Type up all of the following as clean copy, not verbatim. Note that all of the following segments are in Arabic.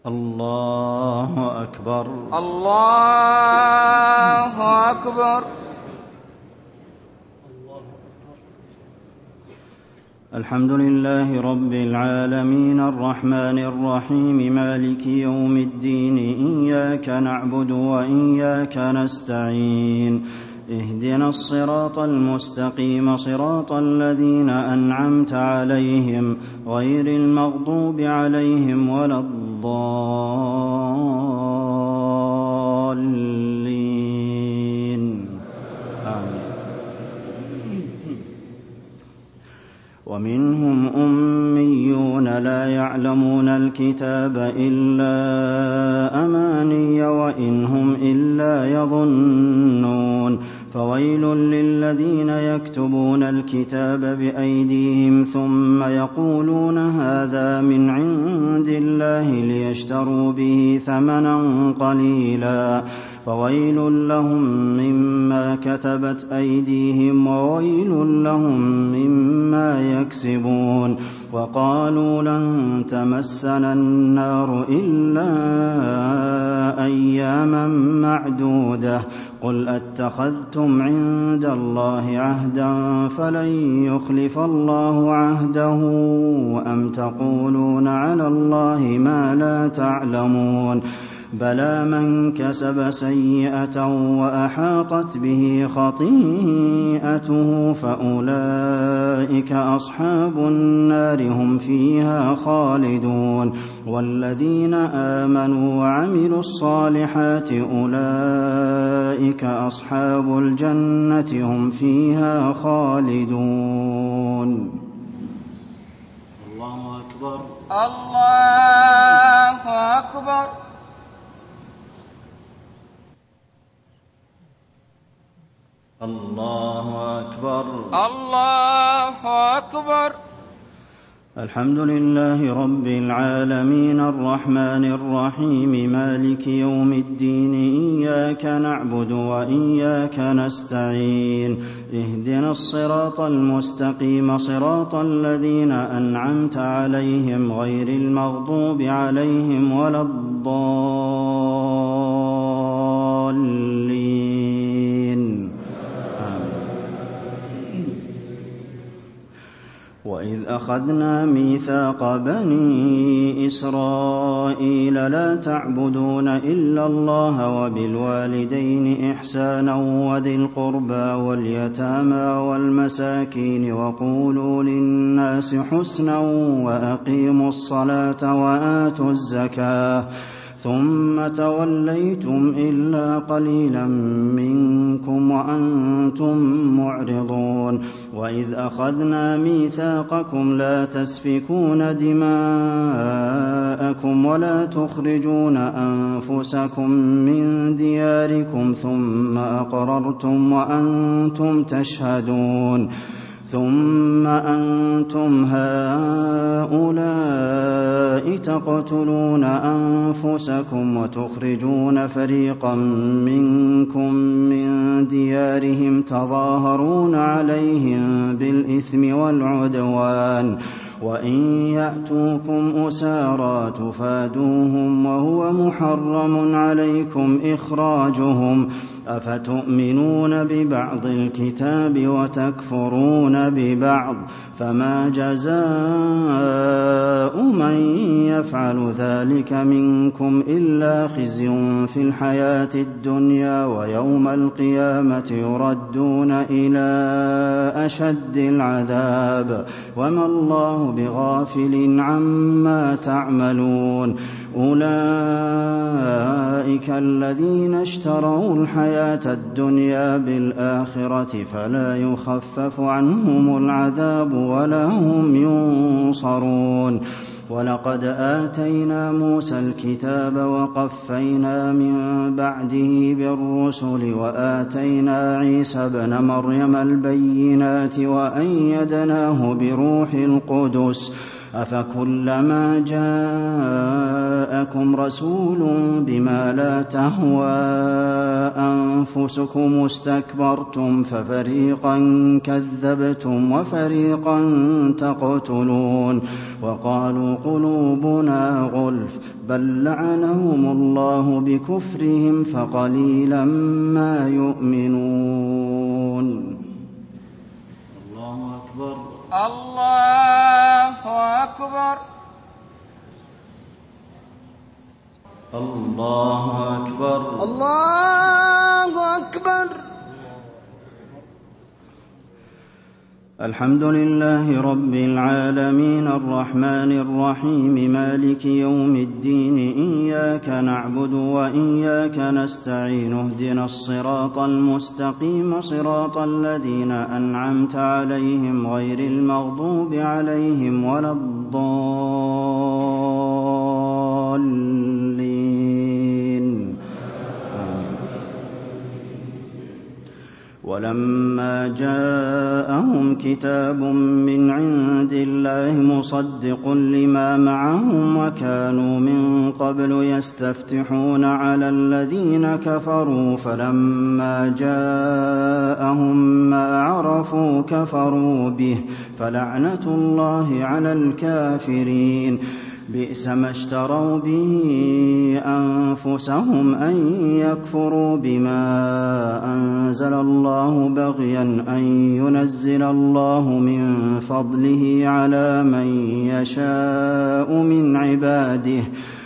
الله أكبر. الله أكبر. الحمد لله رب العالمين الرحمن الرحيم مالك يوم الدين إياك نعبد وإياك نستعين اهدنا الصراط المستقيم صراط الذين أنعمت عليهم غير المغضوب عليهم ولا الضالين آمين. ومنهم أميون لا يعلمون الكتاب إلا أماني وإن هم إلا يظنون فويل للذين يكتبون الكتاب بأيديهم ثم يقولون هذا من عند الله ليشتروا به ثمنا قليلا فويل لهم مما كتبت أيديهم وويل لهم مما يكسبون وقالوا لن تمسنا النار إلا أياما معدودة قل أتخذتم عند الله عهدا فلن يخلف الله عهده أم تقولون على الله ما لا تعلمون بلى من كسب سيئة وأحاطت به خطيئته فأولئك أصحاب النار هم فيها خالدون والذين آمنوا وعملوا الصالحات أولئك أصحاب الجنة هم فيها خالدون. الله أكبر. الله أكبر. الله أكبر. الله أكبر. الحمد لله رب العالمين الرحمن الرحيم مالك يوم الدين إياك نعبد وإياك نستعين اهدنا الصراط المستقيم صراط الذين أنعمت عليهم غير المغضوب عليهم ولا الضالين. وإذ أخذنا ميثاق بني إسرائيل لا تعبدون إلا الله وبالوالدين إحسانا وذي القربى واليتامى والمساكين وقولوا للناس حسنا وأقيموا الصلاة وآتوا الزكاة ثم توليتم إلا قليلا منكم وأنتم معرضون وإذ أخذنا ميثاقكم لا تسفكون دماءكم ولا تخرجون أنفسكم من دياركم ثم أقررتم وأنتم تشهدون ثم أنتم هؤلاء تقتلون أنفسكم وتخرجون فريقا منكم من ديارهم تظاهرون عليهم بالإثم والعدوان وإن يأتوكم أسارى تفادوهم وهو محرم عليكم إخراجهم أفتؤمنون ببعض الكتاب وتكفرون ببعض فما جزاء من يفعل ذلك منكم إلا خزي في الحياة الدنيا ويوم القيامة يردون إلى أشد العذاب وما الله بغافل عما تعملون أولئك الذين اشتروا الحياة الدنيا بالآخرة فلا يخفف عنهم العذاب ولا هم ينصرون ولقد آتينا موسى الكتاب وقفينا من بعده بالرسل وآتينا عيسى ابن مريم البينات وأيدناه بروح القدس أفكلما جاءكم رسول بما لا تهوى أنفسكم استكبرتم ففريقا كذبتم وفريقا تقتلون وقالوا قلوبنا غلف بل لعنهم الله بكفرهم فقليلا ما يؤمنون. الله أكبر. الله أكبر. الله أكبر. الله أكبر. الحمد لله رب العالمين الرحمن الرحيم مالك يوم الدين إياك نعبد وإياك نستعين اهدنا الصراط المستقيم صراط الذين أنعمت عليهم غير المغضوب عليهم ولا الضالين. ولما جاءهم كتاب من عند الله مصدق لما معهم وكانوا من قبل يستفتحون على الذين كفروا فلما جاءهم ما عرفوا كفروا به فلعنة الله على الكافرين. بئس ما اشتروا به أنفسهم أن يكفروا بما أنزل الله بغيا أن ينزل الله من فضله على من يشاء من عباده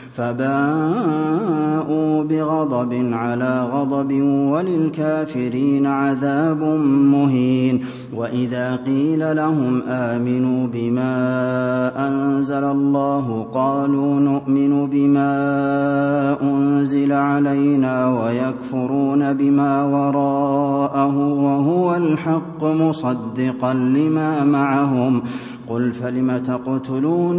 فباءوا بغضب على غضب وللكافرين عذاب مهين. وإذا قيل لهم آمنوا بما أنزل الله قالوا نؤمن بما أنزل علينا ويكفرون بما وراءه وهو الحق مصدقا لما معهم قل فلم تقتلون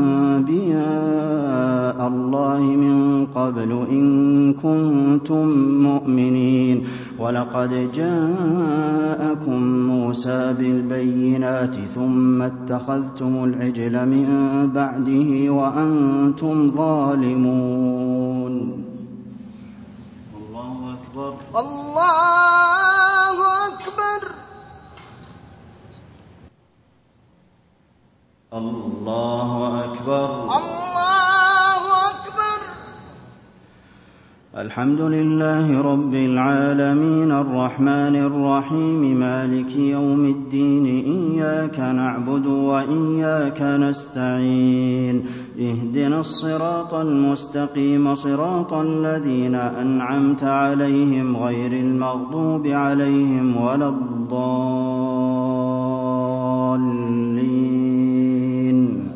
أنبياء الله من قبل إن كنتم مؤمنين. ولقد جاءكم موسى بالبينات ثم اتخذتم العجل من بعده وأنتم ظالمون. الله أكبر. الله أكبر. الله أكبر. الله أكبر. الحمد لله رب العالمين الرحمن الرحيم مالك يوم الدين إياك نعبد وإياك نستعين اهدنا الصراط المستقيم صراط الذين أنعمت عليهم غير المغضوب عليهم ولا الضالين.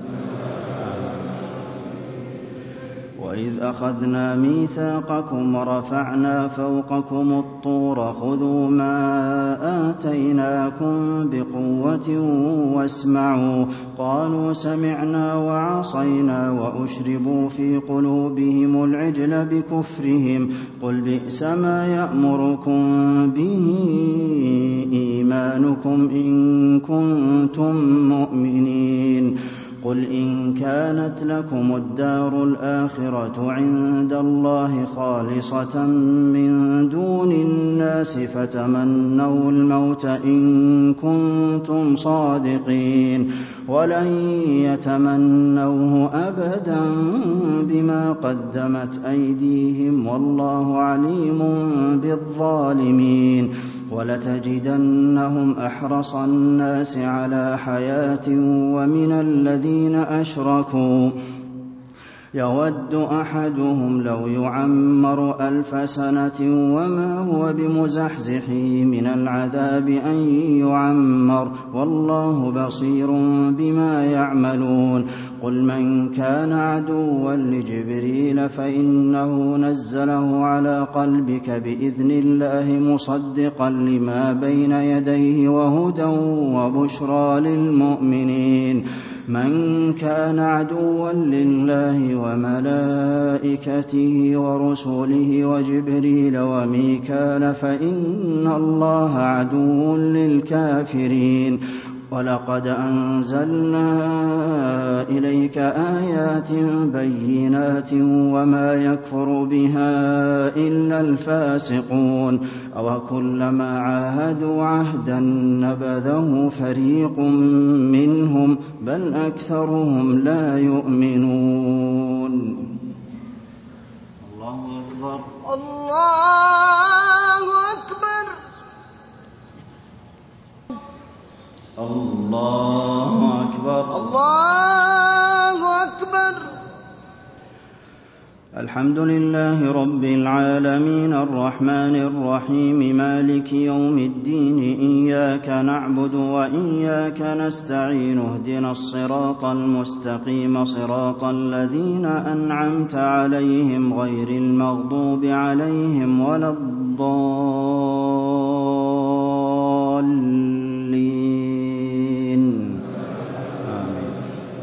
وإذ أخذنا ميثاقكم ورفعنا فوقكم الطور خذوا ما آتيناكم بقوة واسمعوا قالوا سمعنا وعصينا وأشربوا في قلوبهم العجل بكفرهم قل بئس ما يأمركم به إيمانكم إن كنتم مؤمنين. قل إن كانت لكم الدار الآخرة عند الله خالصة من دون الناس فتمنوا الموت إن كنتم صادقين ولن يتمنوه أبدا بما قدمت أيديهم والله عليم بالظالمين. ولتجدنهم أحرص الناس على حياة ومن الذين أشركوا يود أحدهم لو يعمر 1000 سنة وما هو بمزحزحه من العذاب أن يعمر والله بصير بما يعملون. قل من كان عدوا لجبريل فإنه نزله على قلبك بإذن الله مصدقا لما بين يديه وهدى وبشرى للمؤمنين. من كان عدوا لله وملائكته ورسله وجبريل وميكال فإن الله عدو للكافرين. وَلَقَدْ أَنزَلْنَا إِلَيْكَ آيَاتٍ بَيِّنَاتٍ وَمَا يَكْفُرُ بِهَا إِلَّا الْفَاسِقُونَ أَوَكُلَّمَا عَاهَدُوا عَهْدًا نَّبَذَهُ فَرِيقٌ مِّنْهُم بَلْ أَكْثَرُهُمْ لَا يُؤْمِنُونَ الله أكبر الله أكبر الله أكبر الله أكبر الحمد لله رب العالمين الرحمن الرحيم مالك يوم الدين إياك نعبد وإياك نستعين اهدنا الصراط المستقيم صراط الذين أنعمت عليهم غير المغضوب عليهم ولا الضالين آمين.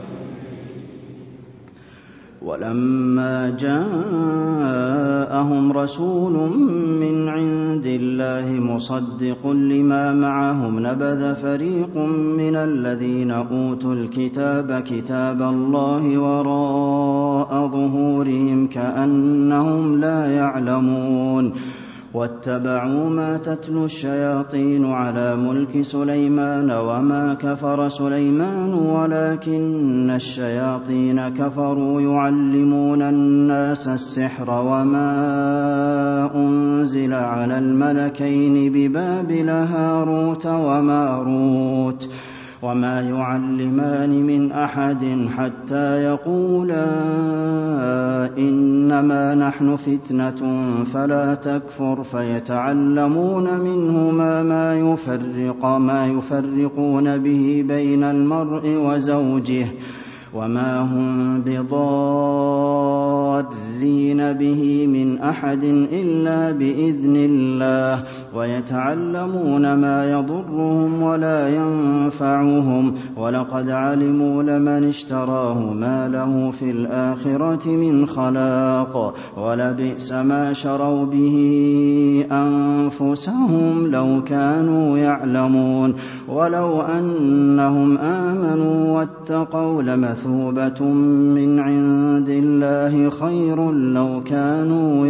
ولما جاءهم رسول من عند الله مصدق لما معهم نبذ فريق من الذين أوتوا الكتاب كتاب الله وراء ظهورهم كأنهم لا يعلمون واتبعوا ما تتلو الشياطين على ملك سليمان وما كفر سليمان ولكن الشياطين كفروا يعلمون الناس السحر وما أنزل على الملكين ببابل هاروت وماروت وما يعلمان من أحد حتى يقولا إنما نحن فتنة فلا تكفر فيتعلمون منهما ما يفرقون به بين المرء وزوجه وما هم بضارين به من أحد إلا بإذن الله ويتعلمون ما يضرهم ولا ينفعهم ولقد علموا لمن اشتراه ما له في الآخرة من خلاق ولبئس ما شروا به أنفسهم لو كانوا يعلمون ولو أنهم آمنوا واتقوا لمثوبة من عند الله خير لو كانوا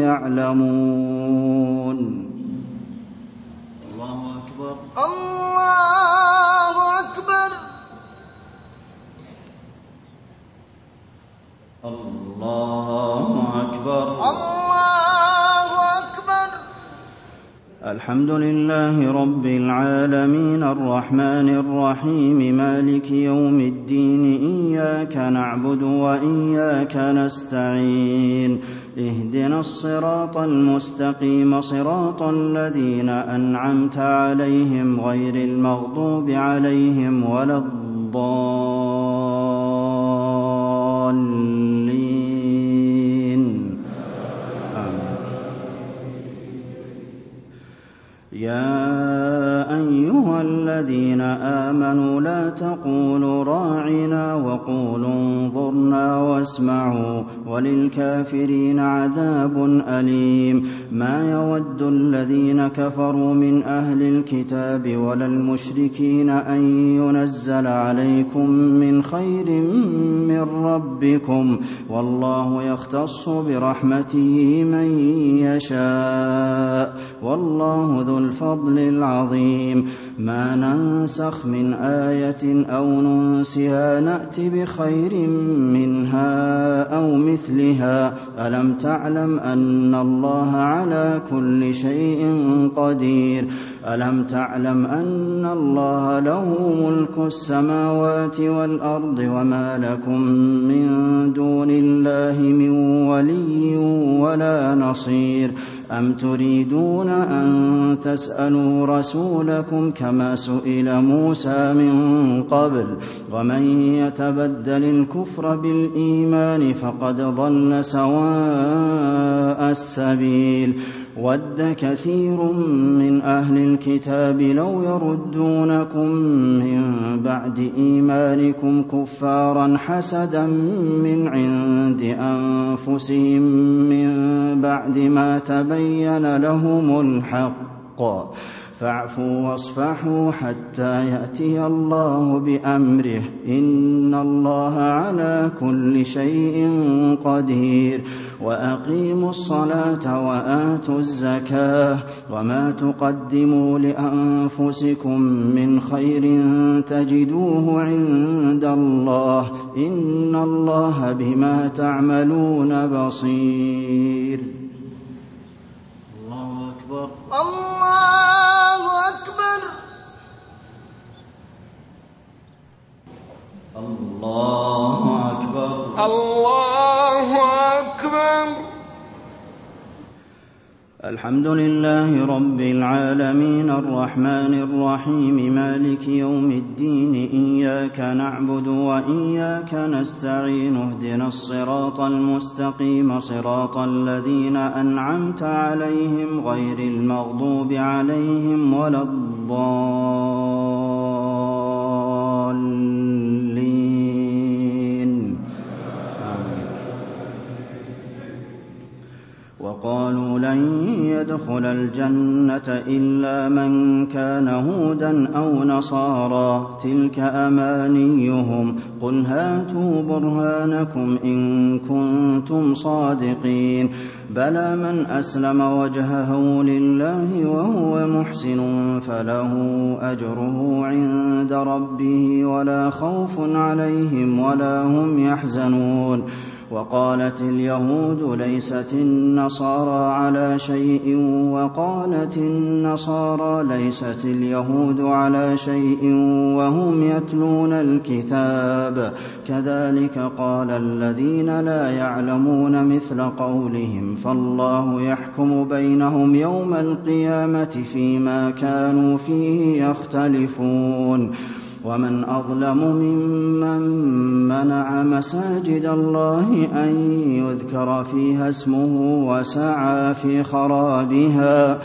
يعلمون الله أكبر الله أكبر الله أكبر الله أكبر الحمد لله رب العالمين الرحمن الرحيم مالك يوم الدين إياك نعبد وإياك نستعين اهدنا الصراط المستقيم صراط الذين أنعمت عليهم غير المغضوب عليهم ولا الضالين آمين. يا أيها الذين آمنوا لا تقولوا راعنا وقولوا انظرنا واسمعوا وللكافرين عذاب أليم ما يود الذين كفروا من أهل الكتاب ولا المشركين أن ينزل عليكم من خير من ربكم والله يختص برحمته من يشاء والله ذو الفضل العظيم ما ننسخ من آية أو ننسها نأت بخير منها أو مثلها ألم تعلم أن الله على كل شيء قدير ألم تعلم أن الله له ملك السماوات والأرض وما لكم من دون الله من ولي ولا نصير أم تريدون أن تسألوا رسولكم كما سئل موسى من قبل ومن يتبدل الكفر بالإيمان فقد ضل سواء السبيل ود كثير من أهل الكتاب لو يردونكم من بعد إيمانكم كفارا حسدا من عند أنفسهم من بعد ما تبين لهم الحق فاعفوا واصفحوا حتى يأتي الله بأمره إن الله على كل شيء قدير وأقيموا الصلاة وآتوا الزكاة وما تقدموا لأنفسكم من خير تجدوه عند الله إن الله بما تعملون بصير. الله أكبر. الله أكبر. الله أكبر. الله أكبر. الحمد لله رب العالمين الرحمن الرحيم مالك يوم الدين إياك نعبد وإياك نستعين اهدنا الصراط المستقيم صراط الذين أنعمت عليهم غير المغضوب عليهم ولا الضالين آمين. وقالوا لن يدخل الجنة إلا من كان هودا أو نصارى تلك أمانيهم قل هاتوا برهانكم إن كنتم صادقين بلى من أسلم وجهه لله وهو محسن فله أجره عند ربه ولا خوف عليهم ولا هم يحزنون. وقالت اليهود ليست النصارى على شيء وقالت النصارى ليست اليهود على شيء وهم يتلون الكتاب كذلك قال الذين لا يعلمون مثل قولهم فالله يحكم بينهم يوم القيامة فيما كانوا فيه يختلفون. ومن أظلم ممن منع مساجد الله أن يذكر فيها اسمه وسعى في خرابها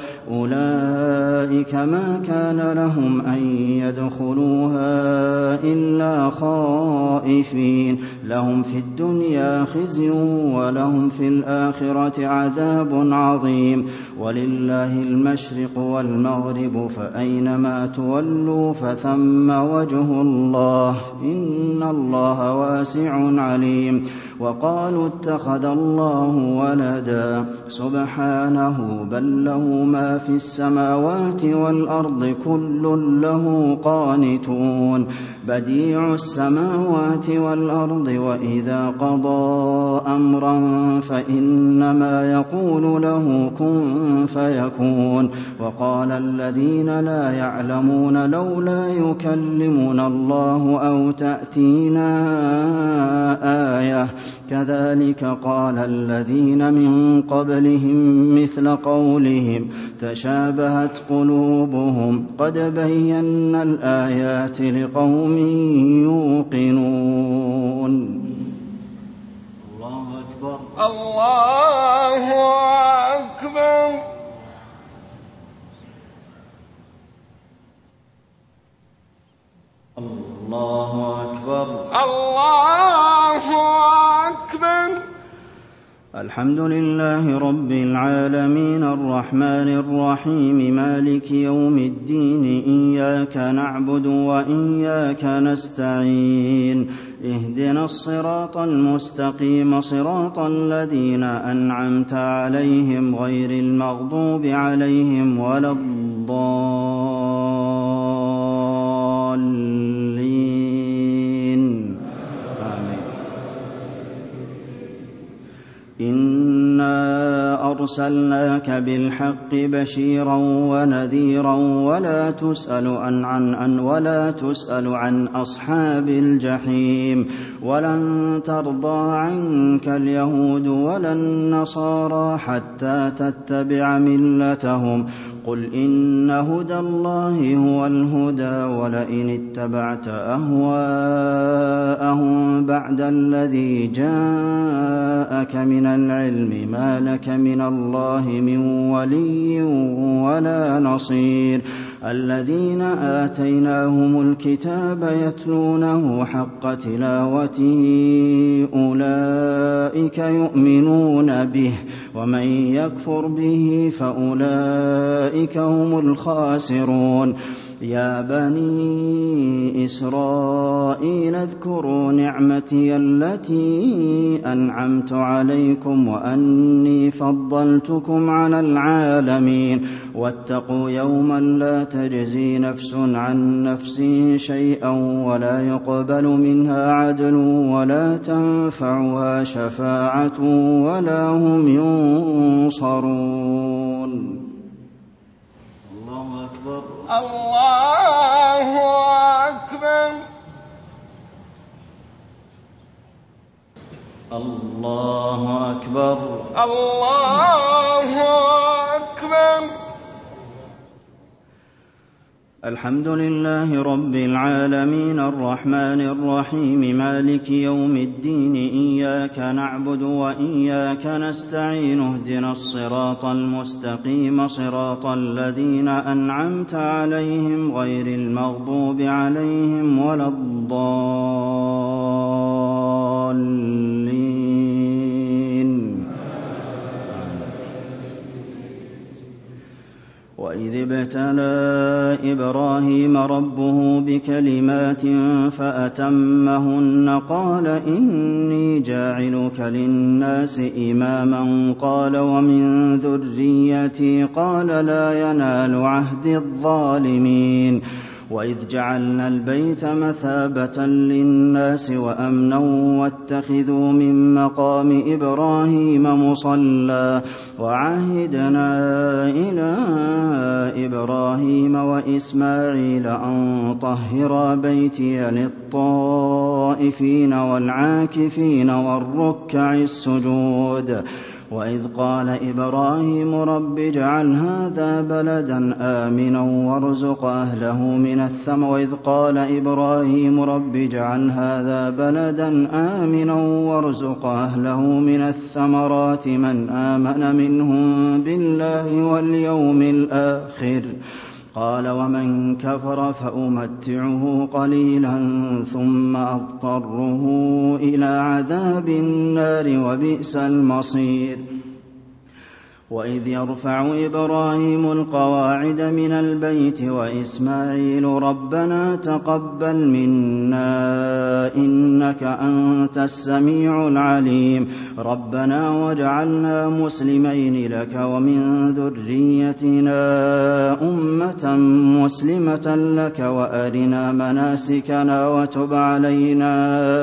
أولئك ما كان لهم أن يدخلوها إلا خائفين لهم في الدنيا خزي ولهم في الآخرة عذاب عظيم ولله المشرق والمغرب فأينما تولوا فثم وجه الله إن الله واسع عليم. وقالوا اتخذ الله ولدا سبحانه بل له ما في السماوات والأرض كل له قانتون بديع السماوات والأرض وإذا قضى أمرا فإنما يقول له كن فيكون. وقال الذين لا يعلمون لولا يكلمنا الله أو تأتينا آية كذلك قال الذين من قبلهم مثل قولهم تشابهت قلوبهم قد بينا الآيات لقوم يوقنون. الله أكبر. الله أكبر. الله أكبر. الله أكبر. الحمد لله رب العالمين الرحمن الرحيم مالك يوم الدين إياك نعبد وإياك نستعين اهدنا الصراط المستقيم صراط الذين أنعمت عليهم غير المغضوب عليهم ولا الضالين آمين. إنا أرسلناك بالحق بشيرا ونذيرا ولا تسأل عن أصحاب الجحيم ولن ترضى عنك اليهود ولا النصارى حتى تتبع ملتهم قل إن هدى الله هو الهدى ولئن اتبعت أهواءهم بعد الذي جاءك من العلم ما لك من الله من ولي ولا نصير الذين آتيناهم الكتاب يتلونه حق تلاوته أولئك يؤمنون به ومن يكفر به فأولئك هم الخاسرون يا بني إسرائيل اذكروا نعمتي التي أنعمت عليكم وأني فضلتكم على العالمين واتقوا يوما لا تجزي نفس عن نفس شيئا ولا يقبل منها عدل ولا تنفعها شفاعة ولا هم ينصرون. الله أكبر. الله أكبر. الله أكبر. الله أكبر. الحمد لله رب العالمين الرحمن الرحيم مالك يوم الدين إياك نعبد وإياك نستعين اهدنا الصراط المستقيم صراط الذين أنعمت عليهم غير المغضوب عليهم ولا الضالين. وإذ ابتلى إبراهيم ربه بكلمات فأتمهن قال إني جاعلك للناس إماما قال ومن ذريتي قال لا ينال عهد الظالمين. وإذ جعلنا البيت مثابة للناس وأمنا واتخذوا من مقام إبراهيم مصلى وعهدنا إلى إبراهيم وإسماعيل أن طهرا بيتي للطائفين والعاكفين والركع السجود. وإذ قال إبراهيم رب اجعل هذا بلدا آمنا وارزق أهله من الثمرات وإذ قال إبراهيم رب اجعل هذا بلدا آمنا وارزق أهله من الثمرات من آمن منهم بالله واليوم الآخر قال ومن كفر فأمتعه قليلا ثم أضطره إلى عذاب النار وبئس المصير. وإذ يرفع إبراهيم القواعد من البيت وإسماعيل ربنا تقبل منا إنك أنت السميع العليم ربنا واجعلنا مسلمين لك ومن ذريتنا أمة مسلمة لك وأرنا مناسكنا وتب علينا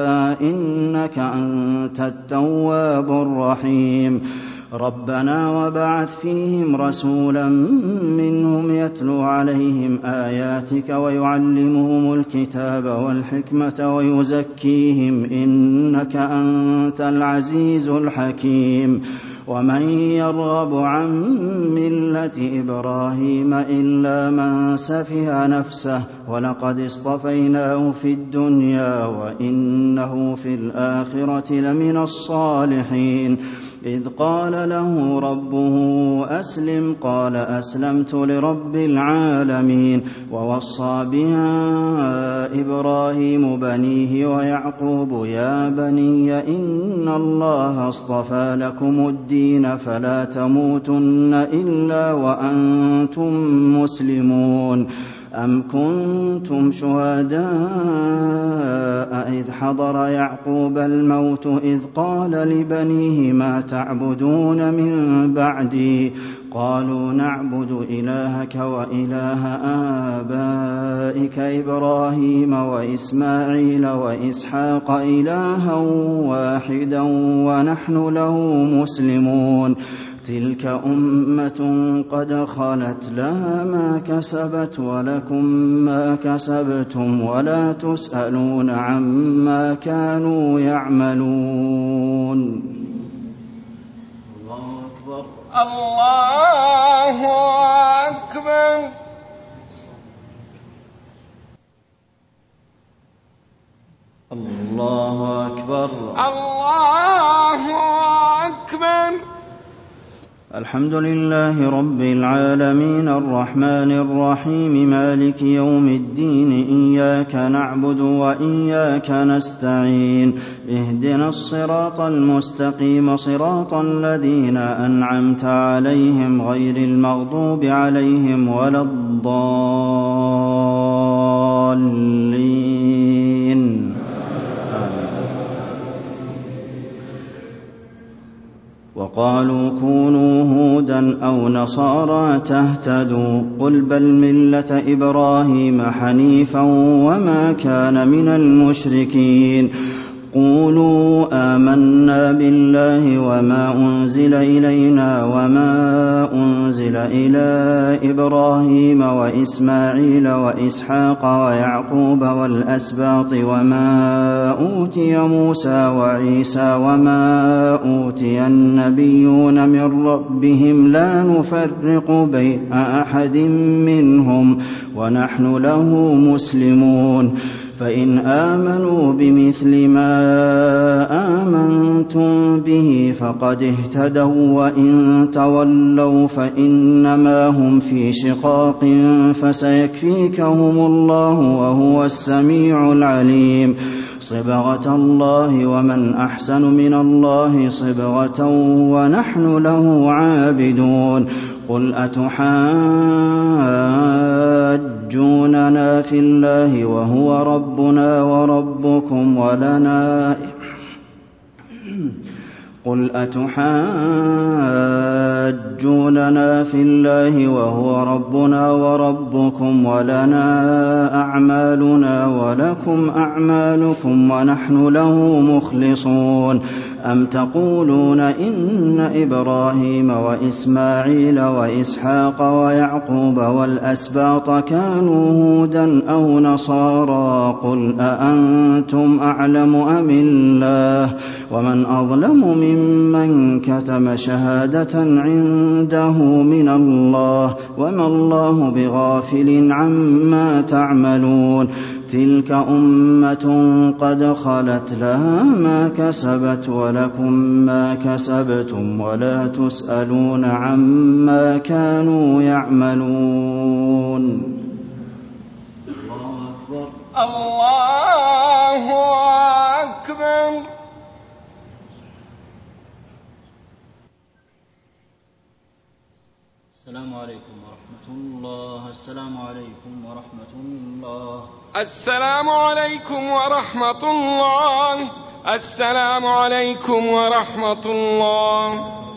إنك أنت التواب الرحيم ربنا وبعث فيهم رسولا منهم يتلو عليهم آياتك ويعلمهم الكتاب والحكمة ويزكيهم إنك أنت العزيز الحكيم. ومن يرغب عن ملة إبراهيم إلا من سفه نفسه ولقد اصطفيناه في الدنيا وإنه في الآخرة لمن الصالحين. إذ قال له ربه أسلم قال أسلمت لرب العالمين ووصى بها إبراهيم بنيه ويعقوب يا بني إن الله اصطفى لكم الدين فلا تموتن إلا وأنتم مسلمون. أم كنتم شهداء إذ حضر يعقوب الموت إذ قال لبنيه ما تعبدون من بعدي قالوا نعبد إلهك وإله آبائك إبراهيم وإسماعيل وإسحاق إلها واحدا ونحن له مسلمون. تلك أمة قد خلت لها ما كسبت ولكم ما كسبتم ولا تسألون عما كانوا يعملون. الله أكبر. الله أكبر. الله أكبر. الله أكبر. الحمد لله رب العالمين الرحمن الرحيم مالك يوم الدين إياك نعبد وإياك نستعين اهدنا الصراط المستقيم صراط الذين أنعمت عليهم غير المغضوب عليهم ولا الضالين وقالوا كونوا هودا أو نصارى تهتدوا قل بل ملة إبراهيم حنيفا وما كان من المشركين قولوا آمنا بالله وما أنزل إلينا وما أنزل إلى إبراهيم وإسماعيل وإسحاق ويعقوب والأسباط وما أوتي موسى وعيسى وما أوتي النبيون من ربهم لا نفرق بين أحد منهم ونحن له مسلمون فإن آمنوا بمثل ما آمنتم به فقد اهتدوا وإن تولوا فإنما هم في شقاق فسيكفيكهم الله وهو السميع العليم صبغة الله ومن أحسن من الله صبغة ونحن له عابدون قل أتحاجوننا في الله وهو ربنا وربكم ولنا قل أتحاجوننا في الله وهو ربنا وربكم ولنا أعمالنا ولكم أعمالكم ونحن له مخلصون أم تقولون إن إبراهيم وإسماعيل وإسحاق ويعقوب والأسباط كانوا هودا أو نصارى قل أأنتم أعلم أم الله ومن أظلم ممن كتم شهادة عنده من الله وما الله بغافل عما تعملون تلك أمة قد خلت لها ما كسبت ولكم ما كسبتم ولا تسألون عما كانوا يعملون الله أكبر. السلام عليكم ورحمة الله. السلام عليكم ورحمة الله. السلام عليكم ورحمة الله. السلام عليكم ورحمة الله.